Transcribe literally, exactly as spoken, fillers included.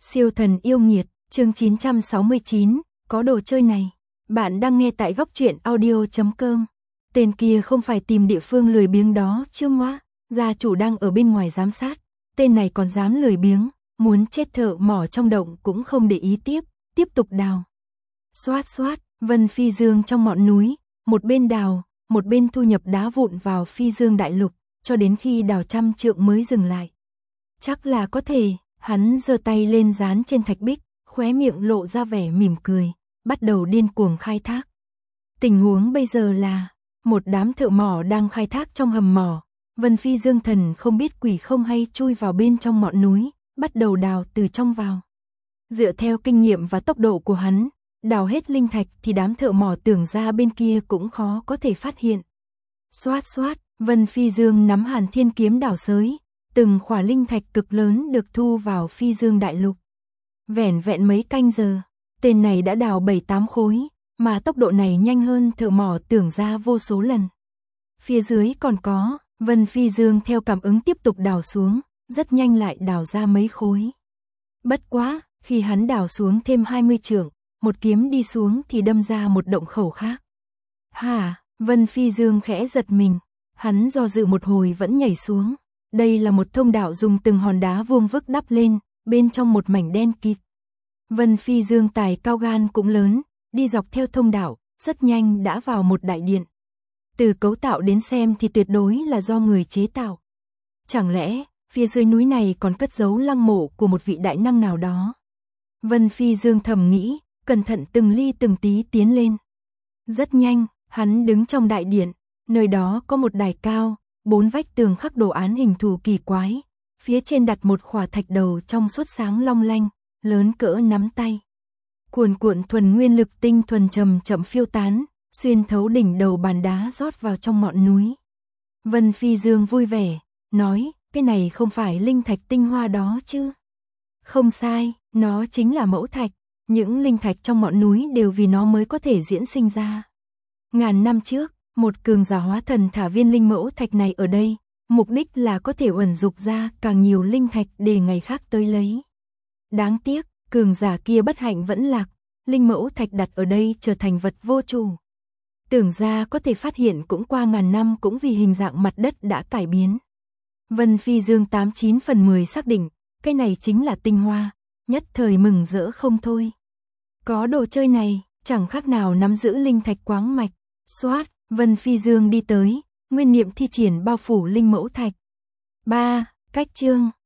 Siêu thần yêu nghiệt, chương chín trăm sáu mươi chín, có đồ chơi này. Bạn đang nghe tại góc truyện audio chấm com. Tên kia không phải tìm địa phương lười biếng đó chứ ngoa, gia chủ đang ở bên ngoài giám sát. Tên này còn dám lười biếng, muốn chết thợ mỏ trong động cũng không để ý tiếp, tiếp tục đào. Xoát xoát, Vân Phi Dương trong ngọn núi, một bên đào, một bên thu nhập đá vụn vào Phi Dương đại lục, cho đến khi đào trăm trượng mới dừng lại. Chắc là có thể. Hắn giơ tay lên dán trên thạch bích, khóe miệng lộ ra vẻ mỉm cười, bắt đầu điên cuồng khai thác. Tình huống bây giờ là, một đám thợ mỏ đang khai thác trong hầm mỏ. Vân Phi Dương thần không biết quỷ không hay chui vào bên trong ngọn núi, bắt đầu đào từ trong vào. Dựa theo kinh nghiệm và tốc độ của hắn, đào hết linh thạch thì đám thợ mỏ tưởng ra bên kia cũng khó có thể phát hiện. Xoát xoát, Vân Phi Dương nắm Hàn Thiên kiếm đào xới. Từng khỏa linh thạch cực lớn được thu vào Phi Dương đại lục. Vẻn vẹn mấy canh giờ, tên này đã đào bảy tám khối, mà tốc độ này nhanh hơn thợ mỏ tưởng ra vô số lần. Phía dưới còn có, Vân Phi Dương theo cảm ứng tiếp tục đào xuống, rất nhanh lại đào ra mấy khối. Bất quá, khi hắn đào xuống thêm hai mươi trượng, một kiếm đi xuống thì đâm ra một động khẩu khác. Hả, Vân Phi Dương khẽ giật mình, hắn do dự một hồi vẫn nhảy xuống. Đây là một thông đạo dùng từng hòn đá vuông vức đắp lên, bên trong một mảnh đen kịt. Vân Phi Dương tài cao gan cũng lớn, đi dọc theo thông đạo, rất nhanh đã vào một đại điện. Từ cấu tạo đến xem thì tuyệt đối là do người chế tạo. Chẳng lẽ, phía dưới núi này còn cất giấu lăng mộ của một vị đại năng nào đó? Vân Phi Dương thầm nghĩ, cẩn thận từng ly từng tí tiến lên. Rất nhanh, hắn đứng trong đại điện, nơi đó có một đài cao. Bốn vách tường khắc đồ án hình thù kỳ quái, phía trên đặt một khỏa thạch đầu trong suốt sáng long lanh, lớn cỡ nắm tay. Cuồn cuộn thuần nguyên lực tinh thuần chậm chậm phiêu tán, xuyên thấu đỉnh đầu bàn đá rót vào trong ngọn núi. Vân Phi Dương vui vẻ, nói, cái này không phải linh thạch tinh hoa đó chứ? Không sai, nó chính là mẫu thạch, những linh thạch trong ngọn núi đều vì nó mới có thể diễn sinh ra. Ngàn năm trước, một cường giả hóa thần thả viên linh mẫu thạch này ở đây, mục đích là có thể ẩn dục ra càng nhiều linh thạch để ngày khác tới lấy. Đáng tiếc, cường giả kia bất hạnh vẫn lạc, linh mẫu thạch đặt ở đây trở thành vật vô chủ. Tưởng ra có thể phát hiện cũng qua ngàn năm cũng vì hình dạng mặt đất đã cải biến. Vân Phi Dương tám chín phần mười xác định, cái này chính là tinh hoa, nhất thời mừng rỡ không thôi. Có đồ chơi này, chẳng khác nào nắm giữ linh thạch quáng mạch. Xoát, Vân Phi Dương đi tới, nguyên niệm thi triển bao phủ linh mẫu thạch. ba. Cách chương